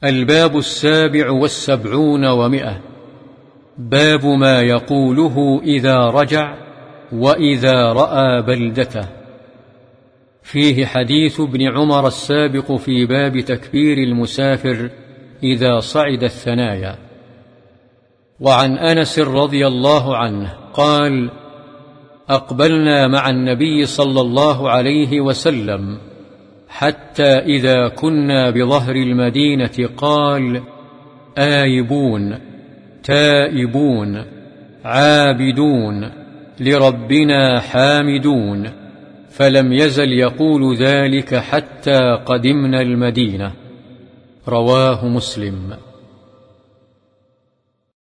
الباب 77 و100. باب ما يقوله إذا رجع وإذا رأى بلدته. فيه حديث ابن عمر السابق في باب تكبير المسافر إذا صعد الثنايا. وعن أنس رضي الله عنه قال: أقبلنا مع النبي صلى الله عليه وسلم حتى إذا كنا بظهر المدينة قال: آيبون تائبون عابدون لربنا حامدون، فلم يزل يقول ذلك حتى قدمنا المدينة. رواه مسلم.